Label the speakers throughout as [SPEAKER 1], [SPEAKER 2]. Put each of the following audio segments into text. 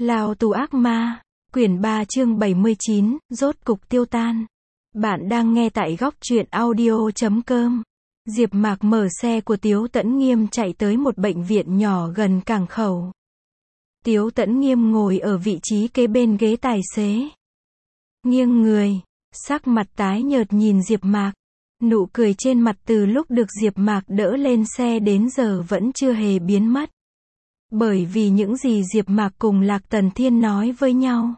[SPEAKER 1] Lao tù ác ma, quyển 3 chương 79, rốt cục tiêu tan. Bạn đang nghe tại góc truyện audio.com. Diệp Mạc mở xe của Tiếu Tẫn Nghiêm chạy tới một bệnh viện nhỏ gần cảng khẩu. Tiếu Tẫn Nghiêm ngồi ở vị trí kế bên ghế tài xế. Nghiêng người, sắc mặt tái nhợt nhìn Diệp Mạc. Nụ cười trên mặt từ lúc được Diệp Mạc đỡ lên xe đến giờ vẫn chưa hề biến mất. Bởi vì những gì Diệp Mạc cùng Lạc Tần Thiên nói với nhau,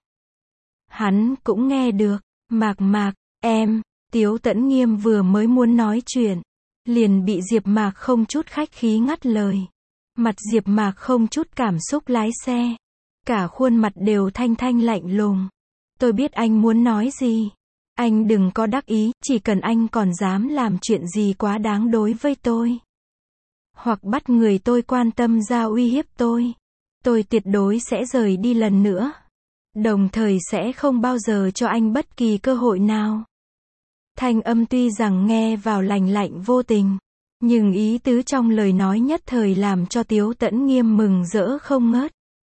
[SPEAKER 1] hắn cũng nghe được. Mạc, em, Tiếu Tẫn Nghiêm vừa mới muốn nói chuyện, liền bị Diệp Mạc không chút khách khí ngắt lời. Mặt Diệp Mạc không chút cảm xúc lái xe, cả khuôn mặt đều thanh lạnh lùng. Tôi biết anh muốn nói gì. Anh đừng có đắc ý, chỉ cần anh còn dám làm chuyện gì quá đáng đối với tôi, hoặc bắt người tôi quan tâm ra uy hiếp tôi tuyệt đối sẽ rời đi lần nữa. Đồng thời sẽ không bao giờ cho anh bất kỳ cơ hội nào. Thanh âm tuy rằng nghe vào lành lạnh vô tình, nhưng ý tứ trong lời nói nhất thời làm cho Tiếu Tẫn Nghiêm mừng rỡ không ngớt.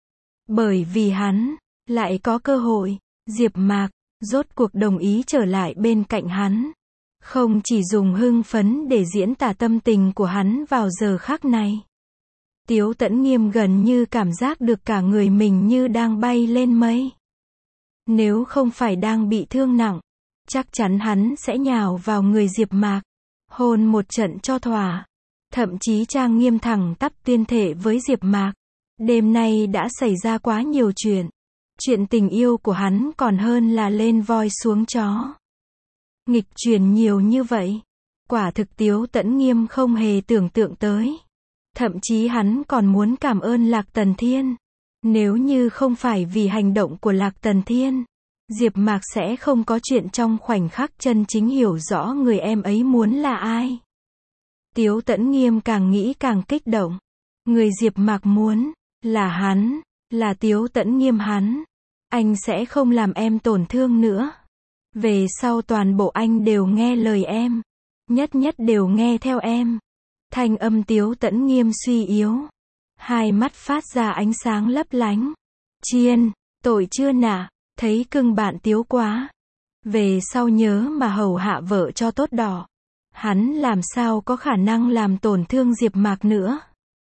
[SPEAKER 1] Bởi vì hắn lại có cơ hội. Diệp Mạc rốt cuộc đồng ý trở lại bên cạnh hắn. Không chỉ dùng hưng phấn để diễn tả tâm tình của hắn vào giờ khắc này. Tiếu Tẫn Nghiêm gần như cảm giác được cả người mình như đang bay lên mây. Nếu không phải đang bị thương nặng, chắc chắn hắn sẽ nhào vào người Diệp Mạc, hôn một trận cho thỏa. Thậm chí trang nghiêm thẳng tắp tuyên thệ với Diệp Mạc, đêm nay đã xảy ra quá nhiều chuyện. Chuyện tình yêu của hắn còn hơn là lên voi xuống chó. Nghịch chuyển nhiều như vậy, quả thực Tiếu Tẫn Nghiêm không hề tưởng tượng tới. Thậm chí hắn còn muốn cảm ơn Lạc Tần Thiên. Nếu như không phải vì hành động của Lạc Tần Thiên, Diệp Mạc sẽ không có chuyện trong khoảnh khắc chân chính hiểu rõ người em ấy muốn là ai. Tiếu Tẫn Nghiêm càng nghĩ càng kích động. Người Diệp Mạc muốn là hắn, là Tiếu Tẫn Nghiêm hắn. Anh sẽ không làm em tổn thương nữa. Về sau toàn bộ anh đều nghe lời em. Nhất đều nghe theo em. Thanh âm Tiếu Tẫn Nghiêm suy yếu. Hai mắt phát ra ánh sáng lấp lánh. Chiên, tội chưa nả, thấy cưng bạn Tiếu quá. Về sau nhớ mà hầu hạ vợ cho tốt đỏ. Hắn làm sao có khả năng làm tổn thương Diệp Mạc nữa.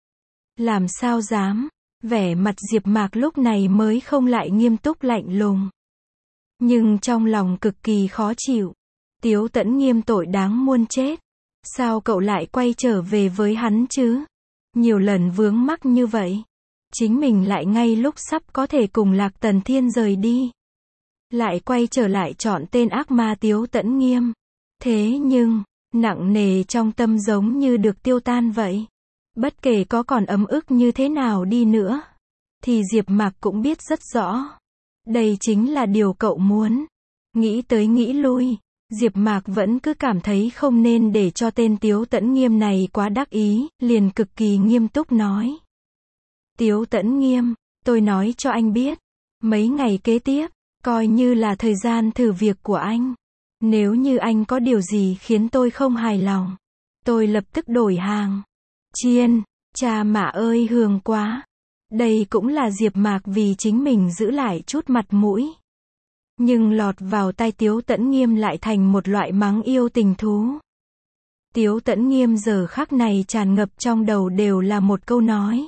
[SPEAKER 1] Làm sao dám. Vẻ mặt Diệp Mạc lúc này mới không lại nghiêm túc lạnh lùng. Nhưng trong lòng cực kỳ khó chịu. Tiếu Tẫn Nghiêm tội đáng muôn chết. Sao cậu lại quay trở về với hắn chứ? Nhiều lần vướng mắc như vậy. Chính mình lại ngay lúc sắp có thể cùng Lạc Tần Thiên rời đi. Lại quay trở lại chọn tên ác ma Tiếu Tẫn Nghiêm. Thế nhưng, nặng nề trong tâm giống như được tiêu tan vậy. Bất kể có còn ấm ức như thế nào đi nữa, thì Diệp Mạc cũng biết rất rõ. Đây chính là điều cậu muốn. Nghĩ tới nghĩ lui, Diệp Mạc vẫn cứ cảm thấy không nên để cho tên Tiếu Tẫn Nghiêm này quá đắc ý, liền cực kỳ nghiêm túc nói. Tiếu Tẫn Nghiêm, tôi nói cho anh biết, mấy ngày kế tiếp, coi như là thời gian thử việc của anh. Nếu như anh có điều gì khiến tôi không hài lòng, tôi lập tức đổi hàng. Chiên, cha mạ ơi hường quá. Đây cũng là Diệp Mạc vì chính mình giữ lại chút mặt mũi. Nhưng lọt vào tai Tiếu Tẫn Nghiêm lại thành một loại mắng yêu tình thú. Tiếu Tẫn Nghiêm giờ khắc này tràn ngập trong đầu đều là một câu nói.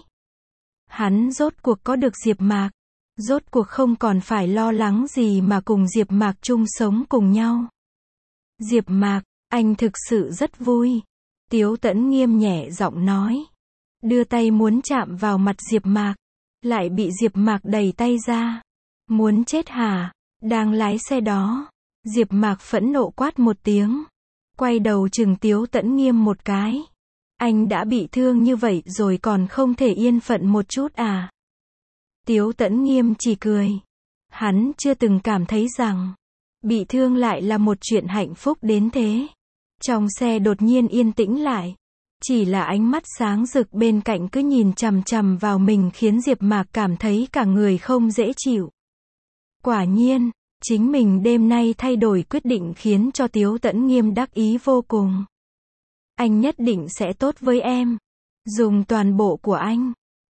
[SPEAKER 1] Hắn rốt cuộc có được Diệp Mạc. Rốt cuộc không còn phải lo lắng gì mà cùng Diệp Mạc chung sống cùng nhau. Diệp Mạc, anh thực sự rất vui. Tiếu Tẫn Nghiêm nhẹ giọng nói. Đưa tay muốn chạm vào mặt Diệp Mạc. Lại bị Diệp Mạc đẩy tay ra. Muốn chết hả? Đang lái xe đó. Diệp Mạc phẫn nộ quát một tiếng. Quay đầu trừng Tiếu Tẫn Nghiêm một cái. Anh đã bị thương như vậy rồi còn không thể yên phận một chút à? Tiếu Tẫn Nghiêm chỉ cười. Hắn chưa từng cảm thấy rằng bị thương lại là một chuyện hạnh phúc đến thế. Trong xe đột nhiên yên tĩnh lại. Chỉ là ánh mắt sáng rực bên cạnh cứ nhìn chằm vào mình khiến Diệp Mạc cảm thấy cả người không dễ chịu. Quả nhiên, chính mình đêm nay thay đổi quyết định khiến cho Tiếu Tẫn Nghiêm đắc ý vô cùng. Anh nhất định sẽ tốt với em. Dùng toàn bộ của anh.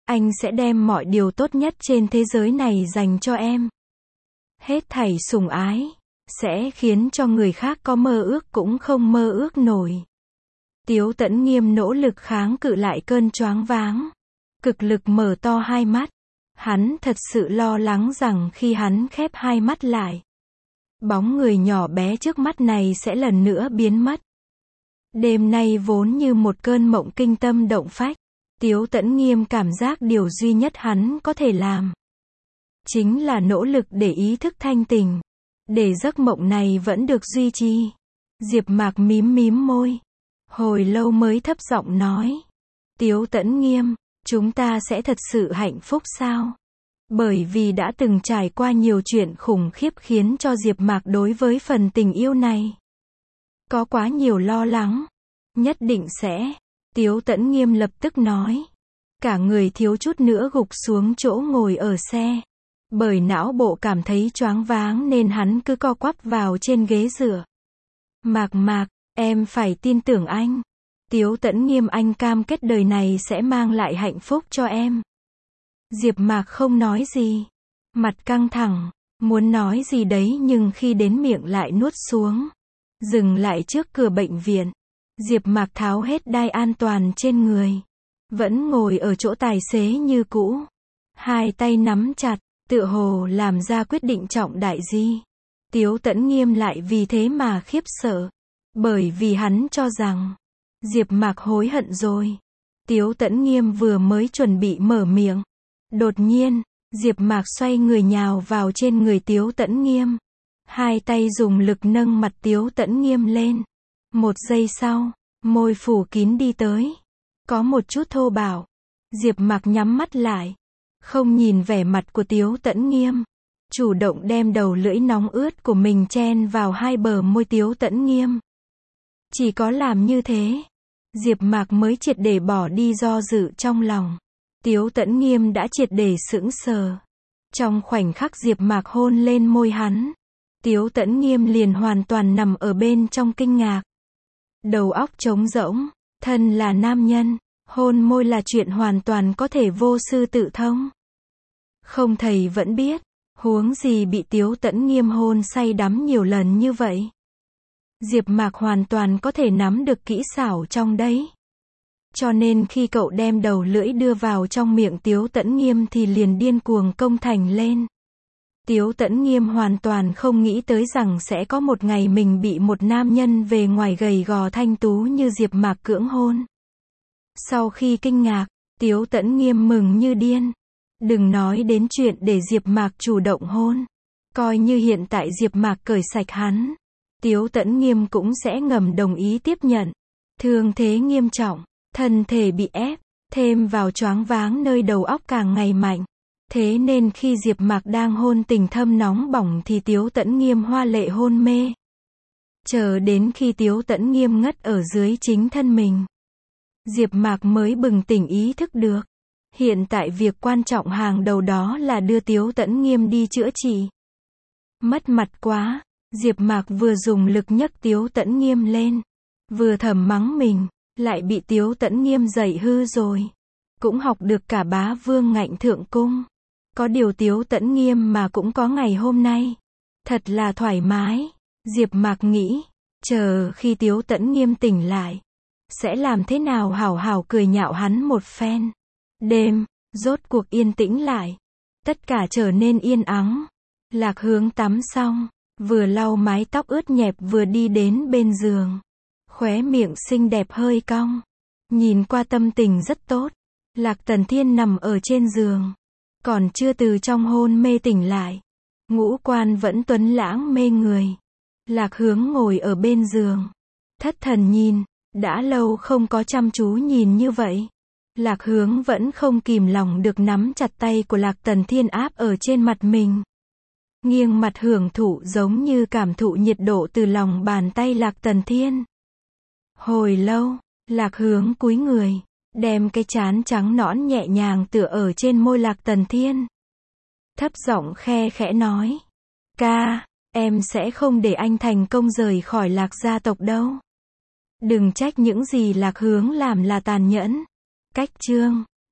[SPEAKER 1] Anh sẽ đem mọi điều tốt nhất trên thế giới này dành cho em. Hết thảy sủng ái, sẽ khiến cho người khác có mơ ước cũng không mơ ước nổi. Tiếu Tẫn Nghiêm nỗ lực kháng cự lại cơn choáng váng. Cực lực mở to hai mắt. Hắn thật sự lo lắng rằng khi hắn khép hai mắt lại, bóng người nhỏ bé trước mắt này sẽ lần nữa biến mất. Đêm nay vốn như một cơn mộng kinh tâm động phách. Tiếu Tẫn Nghiêm cảm giác điều duy nhất hắn có thể làm chính là nỗ lực để ý thức thanh tỉnh, để giấc mộng này vẫn được duy trì. Diệp Mạc mím mím môi, hồi lâu mới thấp giọng nói, Tiếu Tẫn Nghiêm, chúng ta sẽ thật sự hạnh phúc sao? Bởi vì đã từng trải qua nhiều chuyện khủng khiếp khiến cho Diệp Mạc đối với phần tình yêu này có quá nhiều lo lắng. Nhất định sẽ. Tiếu Tẫn Nghiêm lập tức nói. Cả người thiếu chút nữa gục xuống chỗ ngồi ở xe. Bởi não bộ cảm thấy choáng váng nên hắn cứ co quắp vào trên ghế dựa. Mạc, em phải tin tưởng anh. Tiếu Tẫn Nghiêm, anh cam kết đời này sẽ mang lại hạnh phúc cho em. Diệp Mạc không nói gì. Mặt căng thẳng, muốn nói gì đấy nhưng khi đến miệng lại nuốt xuống. Dừng lại trước cửa bệnh viện. Diệp Mạc tháo hết đai an toàn trên người. Vẫn ngồi ở chỗ tài xế như cũ. Hai tay nắm chặt, tựa hồ làm ra quyết định trọng đại gì. Tiếu Tẫn Nghiêm lại vì thế mà khiếp sợ. Bởi vì hắn cho rằng Diệp Mạc hối hận rồi. Tiếu Tẫn Nghiêm vừa mới chuẩn bị mở miệng. Đột nhiên, Diệp Mạc xoay người nhào vào trên người Tiếu Tẫn Nghiêm. Hai tay dùng lực nâng mặt Tiếu Tẫn Nghiêm lên. Một giây sau, môi phủ kín đi tới. Có một chút thô bạo. Diệp Mạc nhắm mắt lại. Không nhìn vẻ mặt của Tiếu Tẫn Nghiêm. Chủ động đem đầu lưỡi nóng ướt của mình chen vào hai bờ môi Tiếu Tẫn Nghiêm. Chỉ có làm như thế, Diệp Mạc mới triệt để bỏ đi do dự trong lòng. Tiếu Tẫn Nghiêm đã triệt để sững sờ. Trong khoảnh khắc Diệp Mạc hôn lên môi hắn, Tiếu Tẫn Nghiêm liền hoàn toàn nằm ở bên trong kinh ngạc. Đầu óc trống rỗng, thân là nam nhân, hôn môi là chuyện hoàn toàn có thể vô sư tự thông. Không thầy vẫn biết, huống gì bị Tiếu Tẫn Nghiêm hôn say đắm nhiều lần như vậy. Diệp Mạc hoàn toàn có thể nắm được kỹ xảo trong đấy. Cho nên khi cậu đem đầu lưỡi đưa vào trong miệng Tiếu Tẫn Nghiêm thì liền điên cuồng công thành lên. Tiếu Tẫn Nghiêm hoàn toàn không nghĩ tới rằng sẽ có một ngày mình bị một nam nhân về ngoài gầy gò thanh tú như Diệp Mạc cưỡng hôn. Sau khi kinh ngạc, Tiếu Tẫn Nghiêm mừng như điên. Đừng nói đến chuyện để Diệp Mạc chủ động hôn. Coi như hiện tại Diệp Mạc cởi sạch hắn, Tiếu Tẫn Nghiêm cũng sẽ ngầm đồng ý tiếp nhận. Thương thế nghiêm trọng, thân thể bị ép, thêm vào choáng váng nơi đầu óc càng ngày mạnh. Thế nên khi Diệp Mạc đang hôn tình thâm nóng bỏng thì Tiếu Tẫn Nghiêm hoa lệ hôn mê. Chờ đến khi Tiếu Tẫn Nghiêm ngất ở dưới chính thân mình, Diệp Mạc mới bừng tỉnh ý thức được. Hiện tại việc quan trọng hàng đầu đó là đưa Tiếu Tẫn Nghiêm đi chữa trị. Mất mặt quá, Diệp Mạc vừa dùng lực nhấc Tiếu Tẫn Nghiêm lên, vừa thầm mắng mình, lại bị Tiếu Tẫn Nghiêm dạy hư rồi. Cũng học được cả bá vương ngạnh thượng cung. Có điều Tiếu Tẫn Nghiêm mà cũng có ngày hôm nay. Thật là thoải mái. Diệp Mạc nghĩ, chờ khi Tiếu Tẫn Nghiêm tỉnh lại, sẽ làm thế nào hảo hảo cười nhạo hắn một phen. Đêm, rốt cuộc yên tĩnh lại. Tất cả trở nên yên ắng. Lạc Hướng tắm xong, vừa lau mái tóc ướt nhẹp vừa đi đến bên giường. Khóe miệng xinh đẹp hơi cong. Nhìn qua tâm tình rất tốt. Lạc Tần Thiên nằm ở trên giường. Còn chưa từ trong hôn mê tỉnh lại. Ngũ quan vẫn tuấn lãng mê người. Lạc Hướng ngồi ở bên giường. Thất thần nhìn. Đã lâu không có chăm chú nhìn như vậy. Lạc Hướng vẫn không kìm lòng được nắm chặt tay của Lạc Tần Thiên áp ở trên mặt mình. Nghiêng mặt hưởng thụ giống như cảm thụ nhiệt độ từ lòng bàn tay Lạc Tần Thiên. Hồi lâu, Lạc Hướng cúi người, đem cái trán trắng nõn nhẹ nhàng tựa ở trên môi Lạc Tần Thiên. Thấp giọng khe khẽ nói. Ca, em sẽ không để anh thành công rời khỏi Lạc gia tộc đâu. Đừng trách những gì Lạc Hướng làm là tàn nhẫn. Cách chương